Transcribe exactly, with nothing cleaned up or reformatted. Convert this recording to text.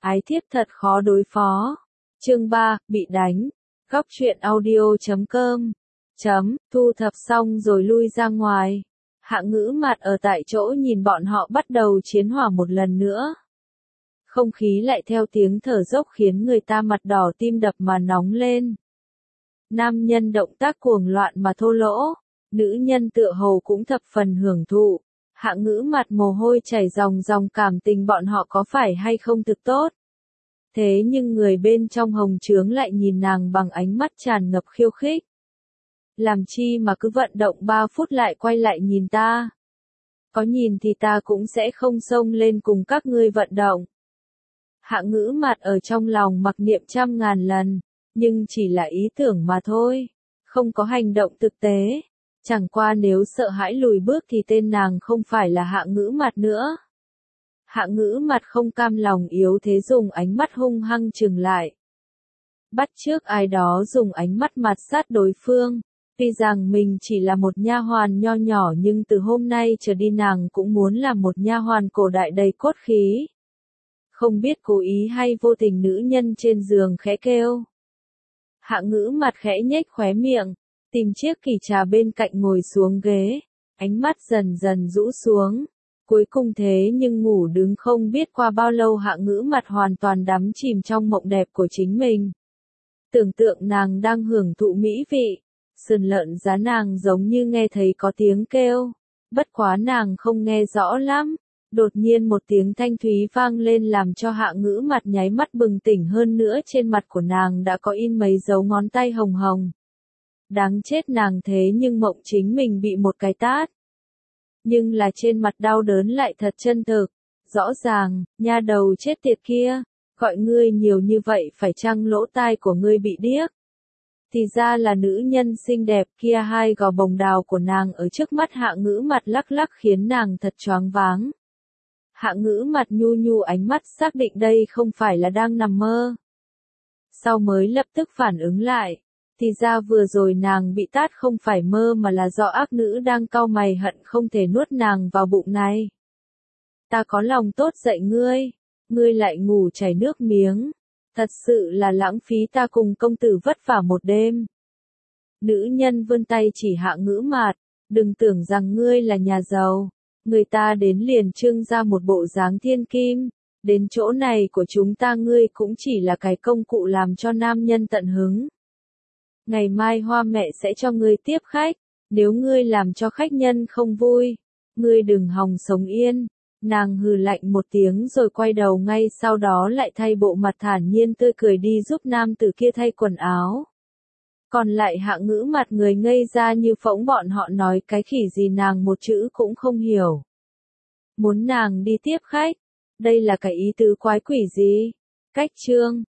Ái thiếp thật khó đối phó. Chương ba, bị đánh. Góc truyện audio chấm com. Chấm, thu thập xong rồi lui ra ngoài. Hạ Ngữ Mạt ở tại chỗ nhìn bọn họ bắt đầu chiến hỏa một lần nữa. Không khí lại theo tiếng thở dốc khiến người ta mặt đỏ tim đập mà nóng lên. Nam nhân động tác cuồng loạn mà thô lỗ, nữ nhân tựa hồ cũng thập phần hưởng thụ. Hạ Ngữ Mạt mồ hôi chảy ròng ròng, cảm tình bọn họ có phải hay không thực tốt. Thế nhưng người bên trong hồng trướng lại nhìn nàng bằng ánh mắt tràn ngập khiêu khích. Làm chi mà cứ vận động ba phút lại quay lại nhìn ta. Có nhìn thì ta cũng sẽ không xông lên cùng các ngươi vận động. Hạ Ngữ Mạt ở trong lòng mặc niệm trăm ngàn lần, nhưng chỉ là ý tưởng mà thôi, không có hành động thực tế. Chẳng qua nếu sợ hãi lùi bước thì tên nàng không phải là Hạ Ngữ Mạt nữa. Hạ Ngữ Mạt không cam lòng yếu thế dùng ánh mắt hung hăng trừng lại. Bắt chước ai đó dùng ánh mắt mạt sát đối phương. Tuy rằng mình chỉ là một nha hoàn nho nhỏ nhưng từ hôm nay trở đi nàng cũng muốn là một nha hoàn cổ đại đầy cốt khí. Không biết cố ý hay vô tình nữ nhân trên giường khẽ kêu. Hạ Ngữ Mạt khẽ nhếch khóe miệng, tìm chiếc kỷ trà bên cạnh ngồi xuống ghế, ánh mắt dần dần rũ xuống. Cuối cùng thế nhưng ngủ đứng không biết qua bao lâu Hạ Ngữ Mạt hoàn toàn đắm chìm trong mộng đẹp của chính mình. Tưởng tượng nàng đang hưởng thụ mỹ vị, sườn lợn giá nàng giống như nghe thấy có tiếng kêu, bất quá nàng không nghe rõ lắm. Đột nhiên một tiếng thanh thúy vang lên làm cho Hạ Ngữ Mạt nháy mắt bừng tỉnh, hơn nữa trên mặt của nàng đã có in mấy dấu ngón tay hồng hồng. Đáng chết, nàng thế nhưng mộng chính mình bị một cái tát. Nhưng là trên mặt đau đớn lại thật chân thực, rõ ràng, nha đầu chết tiệt kia, gọi ngươi nhiều như vậy phải chăng lỗ tai của ngươi bị điếc? Thì ra là nữ nhân xinh đẹp kia. Hai gò bồng đào của nàng ở trước mắt Hạ Ngữ Mạt lắc lắc khiến nàng thật choáng váng. Hạ Ngữ Mạt nhu nhu ánh mắt xác định đây không phải là đang nằm mơ. Sau mới lập tức phản ứng lại, thì ra vừa rồi nàng bị tát không phải mơ mà là do ác nữ đang cau mày hận không thể nuốt nàng vào bụng này. Ta có lòng tốt dạy ngươi, ngươi lại ngủ chảy nước miếng, thật sự là lãng phí ta cùng công tử vất vả một đêm. Nữ nhân vươn tay chỉ Hạ Ngữ Mạt, đừng tưởng rằng ngươi là nhà giàu. Người ta đến liền trưng ra một bộ dáng thiên kim, đến chỗ này của chúng ta ngươi cũng chỉ là cái công cụ làm cho nam nhân tận hứng. Ngày mai Hoa mẹ sẽ cho ngươi tiếp khách, nếu ngươi làm cho khách nhân không vui, ngươi đừng hòng sống yên. Nàng hừ lạnh một tiếng rồi quay đầu ngay sau đó lại thay bộ mặt thản nhiên tươi cười đi giúp nam tử kia thay quần áo. Còn lại Hạ Ngữ Mạt người ngây ra như phỗng, bọn họ nói cái khỉ gì nàng một chữ cũng không hiểu. Muốn nàng đi tiếp khách, đây là cái ý tứ quái quỷ gì? Cách chương